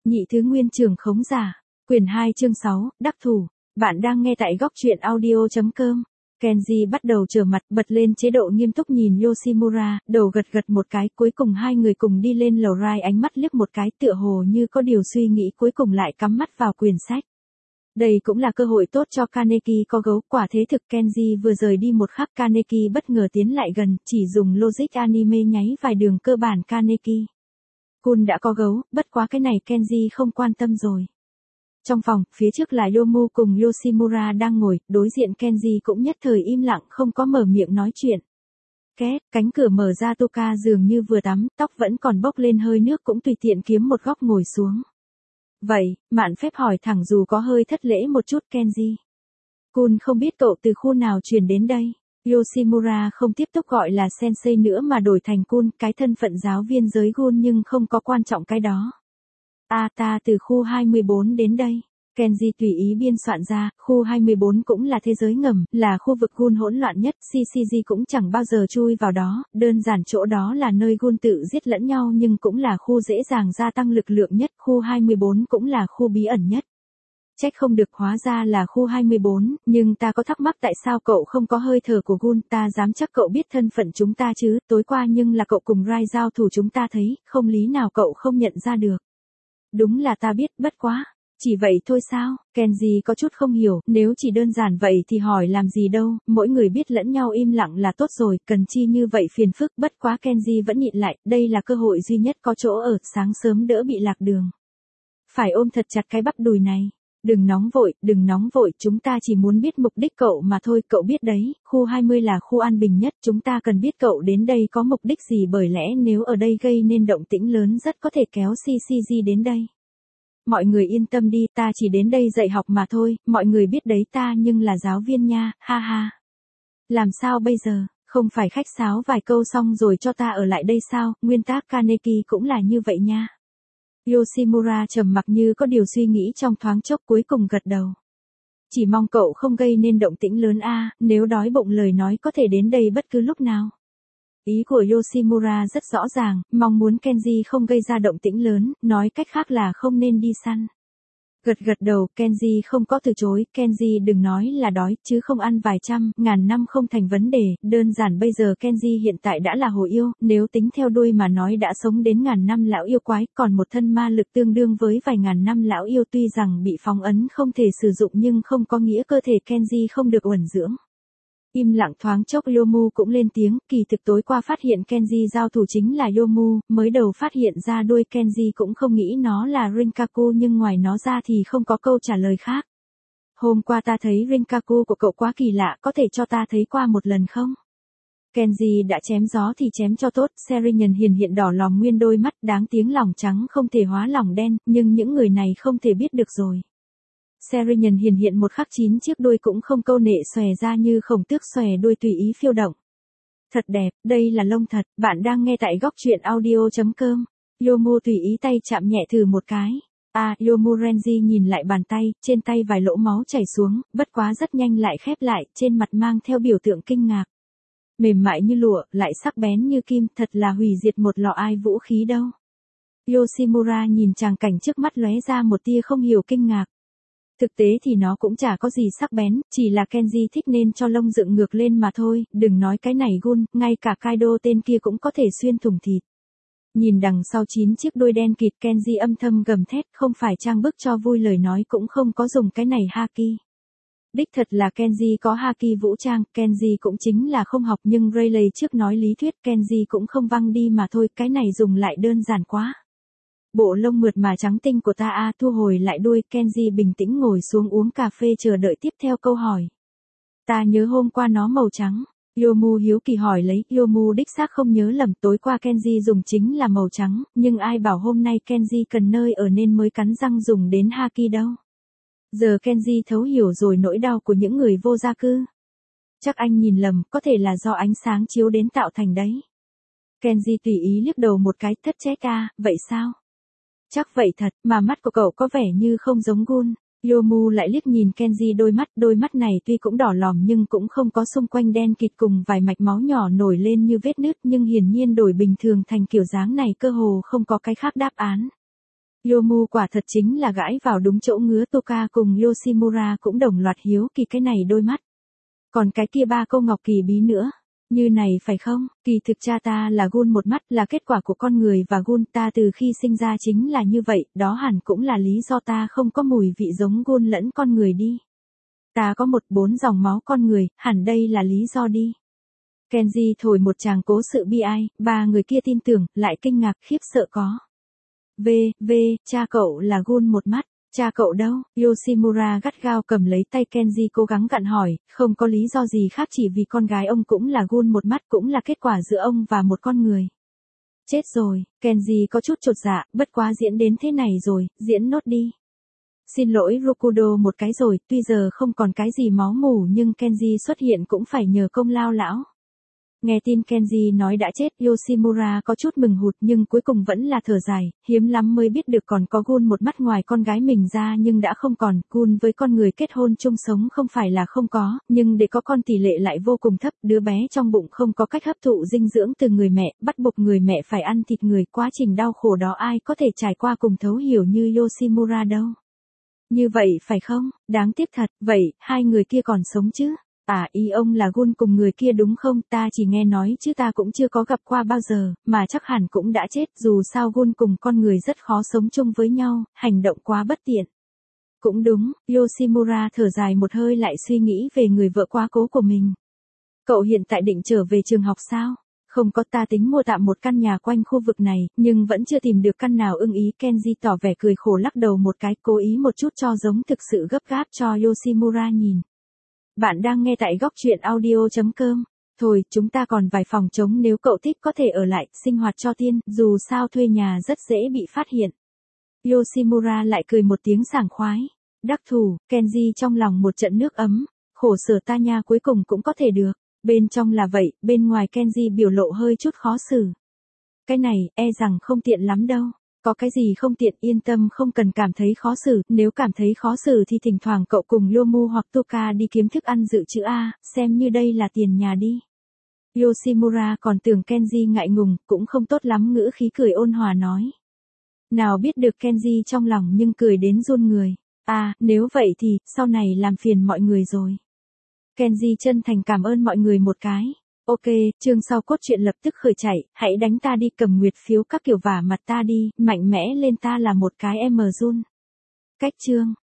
Nhị thứ nguyên trưởng khống giả. Quyển 2 chương 6, đắc thủ. Bạn đang nghe tại góc truyện audio.com. Kenji bắt đầu trở mặt, bật lên chế độ nghiêm túc nhìn Yoshimura, đầu gật gật một cái, cuối cùng hai người cùng đi lên lầu rai, ánh mắt liếc một cái tựa hồ như có điều suy nghĩ, cuối cùng lại cắm mắt vào quyển sách. Đây cũng là cơ hội tốt cho Kaneki có gấu, quả thế thực Kenji vừa rời đi một khắc Kaneki bất ngờ tiến lại gần, chỉ dùng logic anime nháy vài đường cơ bản Kaneki. Kun đã có gấu, bất quá cái này Kenji không quan tâm rồi. Trong phòng, phía trước là Yomu cùng Yoshimura đang ngồi, đối diện Kenji cũng nhất thời im lặng không có mở miệng nói chuyện. Két, cánh cửa mở ra, Toka dường như vừa tắm, tóc vẫn còn bốc lên hơi nước cũng tùy tiện kiếm một góc ngồi xuống. Vậy, mạn phép hỏi thẳng dù có hơi thất lễ một chút Kenji. Kun không biết cậu từ khu nào truyền đến đây. Yoshimura không tiếp tục gọi là sensei nữa mà đổi thành Kun, cái thân phận giáo viên giới Gun nhưng không có quan trọng cái đó. Ta từ khu 24 đến đây. Kenji tùy ý biên soạn ra, khu 24 cũng là thế giới ngầm, là khu vực Gun hỗn loạn nhất, CCG cũng chẳng bao giờ chui vào đó, đơn giản chỗ đó là nơi Gun tự giết lẫn nhau nhưng cũng là khu dễ dàng gia tăng lực lượng nhất, khu 24 cũng là khu bí ẩn nhất. Trách không được, hóa ra là khu 24, nhưng ta có thắc mắc tại sao cậu không có hơi thở của Gun, ta dám chắc cậu biết thân phận chúng ta chứ, tối qua nhưng là cậu cùng Rai giao thủ chúng ta thấy, không lý nào cậu không nhận ra được. Đúng là ta biết, bất quá. Chỉ vậy thôi sao? Kenji có chút không hiểu, nếu chỉ đơn giản vậy thì hỏi làm gì đâu, mỗi người biết lẫn nhau im lặng là tốt rồi, cần chi như vậy phiền phức, bất quá Kenji vẫn nhịn lại, đây là cơ hội duy nhất có chỗ ở, sáng sớm đỡ bị lạc đường. Phải ôm thật chặt cái bắp đùi này. Đừng nóng vội, chúng ta chỉ muốn biết mục đích cậu mà thôi, cậu biết đấy, khu 20 là khu an bình nhất, chúng ta cần biết cậu đến đây có mục đích gì, bởi lẽ nếu ở đây gây nên động tĩnh lớn rất có thể kéo CCG đến đây. Mọi người yên tâm đi, ta chỉ đến đây dạy học mà thôi, mọi người biết đấy, ta nhưng là giáo viên nha, ha ha. Làm sao bây giờ, không phải khách sáo vài câu xong rồi cho ta ở lại đây sao, nguyên tắc Kaneki cũng là như vậy nha. Yoshimura trầm mặc như có điều suy nghĩ trong thoáng chốc, cuối cùng gật đầu. Chỉ mong cậu không gây nên động tĩnh lớn nếu đói bụng lời nói có thể đến đây bất cứ lúc nào. Ý của Yoshimura rất rõ ràng, mong muốn Kenji không gây ra động tĩnh lớn, nói cách khác là không nên đi săn. Gật đầu, Kenji không có từ chối, Kenji đừng nói là đói, chứ không ăn vài trăm, ngàn năm không thành vấn đề, đơn giản bây giờ Kenji hiện tại đã là hồ yêu, nếu tính theo đuôi mà nói đã sống đến ngàn năm lão yêu quái, còn một thân ma lực tương đương với vài ngàn năm lão yêu, tuy rằng bị phong ấn không thể sử dụng nhưng không có nghĩa cơ thể Kenji không được uẩn dưỡng. Im lặng thoáng chốc, Yomu cũng lên tiếng, kỳ thực tối qua phát hiện Kenji giao thủ chính là Yomu, mới đầu phát hiện ra đuôi Kenji cũng không nghĩ nó là Rinkaku nhưng ngoài nó ra thì không có câu trả lời khác. Hôm qua ta thấy Rinkaku của cậu quá kỳ lạ, có thể cho ta thấy qua một lần không? Kenji đã chém gió thì chém cho tốt, Serinhân hiện đỏ lòm nguyên đôi mắt, đáng tiếng lòng trắng không thể hóa lòng đen, nhưng những người này không thể biết được rồi. Serinhân hiện một khắc 9 chiếc đuôi cũng không câu nệ xòe ra như khổng tước xòe đuôi tùy ý phiêu động. Thật đẹp, đây là lông thật, bạn đang nghe tại góc truyện audio.com. Yomu tùy ý tay chạm nhẹ thử một cái. Yomu Renji nhìn lại bàn tay, trên tay vài lỗ máu chảy xuống, bất quá rất nhanh lại khép lại, trên mặt mang theo biểu tượng kinh ngạc. Mềm mại như lụa, lại sắc bén như kim, thật là hủy diệt một lọ ai vũ khí đâu. Yoshimura nhìn tràng cảnh trước mắt lóe ra một tia không hiểu kinh ngạc. Thực tế thì nó cũng chả có gì sắc bén, chỉ là Kenji thích nên cho lông dựng ngược lên mà thôi, đừng nói cái này Gun, ngay cả Kaido tên kia cũng có thể xuyên thủng thịt. Nhìn đằng sau 9 chiếc đuôi đen kịt, Kenji âm thầm gầm thét, không phải trang bức cho vui lời nói cũng không có dùng cái này haki. Đích thật là Kenji có haki vũ trang, Kenji cũng chính là không học nhưng Rayleigh trước nói lý thuyết Kenji cũng không văng đi mà thôi, cái này dùng lại đơn giản quá. Bộ lông mượt mà trắng tinh của ta thu hồi lại đuôi, Kenji bình tĩnh ngồi xuống uống cà phê chờ đợi tiếp theo câu hỏi. Ta nhớ hôm qua nó màu trắng. Yomu hiếu kỳ hỏi lấy, Yomu đích xác không nhớ lầm, tối qua Kenji dùng chính là màu trắng, nhưng ai bảo hôm nay Kenji cần nơi ở nên mới cắn răng dùng đến haki đâu. Giờ Kenji thấu hiểu rồi nỗi đau của những người vô gia cư. Chắc anh nhìn lầm, có thể là do ánh sáng chiếu đến tạo thành đấy. Kenji tùy ý liếc đầu một cái, thất chết vậy sao? Chắc vậy thật, mà mắt của cậu có vẻ như không giống Gun. Yomu lại liếc nhìn Kenji đôi mắt này tuy cũng đỏ lòm nhưng cũng không có xung quanh đen kịt cùng vài mạch máu nhỏ nổi lên như vết nứt, nhưng hiển nhiên đổi bình thường thành kiểu dáng này cơ hồ không có cái khác đáp án. Yomu quả thật chính là gãi vào đúng chỗ ngứa. Toka cùng Yoshimura cũng đồng loạt hiếu kỳ cái này đôi mắt. Còn cái kia ba câu ngọc kỳ bí nữa. Như này phải không? Kỳ thực cha ta là gun một mắt, là kết quả của con người và gun, ta từ khi sinh ra chính là như vậy, đó hẳn cũng là lý do ta không có mùi vị giống gun lẫn con người đi. Ta có 4 dòng máu con người, hẳn đây là lý do đi. Kenji thổi một tràng cố sự bi ai, ba người kia tin tưởng, lại kinh ngạc, khiếp sợ có. Cha cậu là gun một mắt. Cha cậu đâu? Yoshimura gắt gao cầm lấy tay Kenji cố gắng gặn hỏi, không có lý do gì khác, chỉ vì con gái ông cũng là gun một mắt, cũng là kết quả giữa ông và một con người. Chết rồi, Kenji có chút chột dạ, bất quá diễn đến thế này rồi, diễn nốt đi. Xin lỗi Rokudo một cái rồi, tuy giờ không còn cái gì máu mủ nhưng Kenji xuất hiện cũng phải nhờ công lao lão. Nghe tin Kenji nói đã chết, Yoshimura có chút mừng hụt nhưng cuối cùng vẫn là thở dài, hiếm lắm mới biết được còn có gun một mắt ngoài con gái mình ra nhưng đã không còn. Gun với con người kết hôn chung sống không phải là không có, nhưng để có con tỷ lệ lại vô cùng thấp, đứa bé trong bụng không có cách hấp thụ dinh dưỡng từ người mẹ, bắt buộc người mẹ phải ăn thịt người, quá trình đau khổ đó ai có thể trải qua cùng thấu hiểu như Yoshimura đâu. Như vậy phải không? Đáng tiếc thật, vậy, hai người kia còn sống chứ? À, ý ông là gun cùng người kia đúng không? Ta chỉ nghe nói chứ ta cũng chưa có gặp qua bao giờ, mà chắc hẳn cũng đã chết, dù sao gun cùng con người rất khó sống chung với nhau, hành động quá bất tiện. Cũng đúng, Yoshimura thở dài một hơi lại suy nghĩ về người vợ quá cố của mình. Cậu hiện tại định trở về trường học sao? Không có, ta tính mua tạm một căn nhà quanh khu vực này, nhưng vẫn chưa tìm được căn nào ưng ý. Kenji tỏ vẻ cười khổ lắc đầu một cái, cố ý một chút cho giống thực sự gấp gáp cho Yoshimura nhìn. Bạn đang nghe tại góc truyện audio.com. Thôi, chúng ta còn vài phòng trống, nếu cậu thích có thể ở lại, sinh hoạt cho tiên, dù sao thuê nhà rất dễ bị phát hiện. Yoshimura lại cười một tiếng sảng khoái. Đắc thủ, Kenji trong lòng một trận nước ấm, khổ sở ta nha, cuối cùng cũng có thể được. Bên trong là vậy, bên ngoài Kenji biểu lộ hơi chút khó xử. Cái này, e rằng không tiện lắm đâu. Có cái gì không tiện, yên tâm, không cần cảm thấy khó xử, nếu cảm thấy khó xử thì thỉnh thoảng cậu cùng Yomu hoặc Toka đi kiếm thức ăn dự trữ A, xem như đây là tiền nhà đi. Yoshimura còn tưởng Kenji ngại ngùng, cũng không tốt lắm, ngữ khí cười ôn hòa nói. Nào biết được Kenji trong lòng nhưng cười đến run người. À, nếu vậy thì, sau này làm phiền mọi người rồi. Kenji chân thành cảm ơn mọi người một cái. Ok, chương sau cốt truyện lập tức khởi chạy, hãy đánh ta đi, cầm nguyệt phiếu các kiểu vả mặt ta đi, mạnh mẽ lên, ta là một cái em run. Cách chương.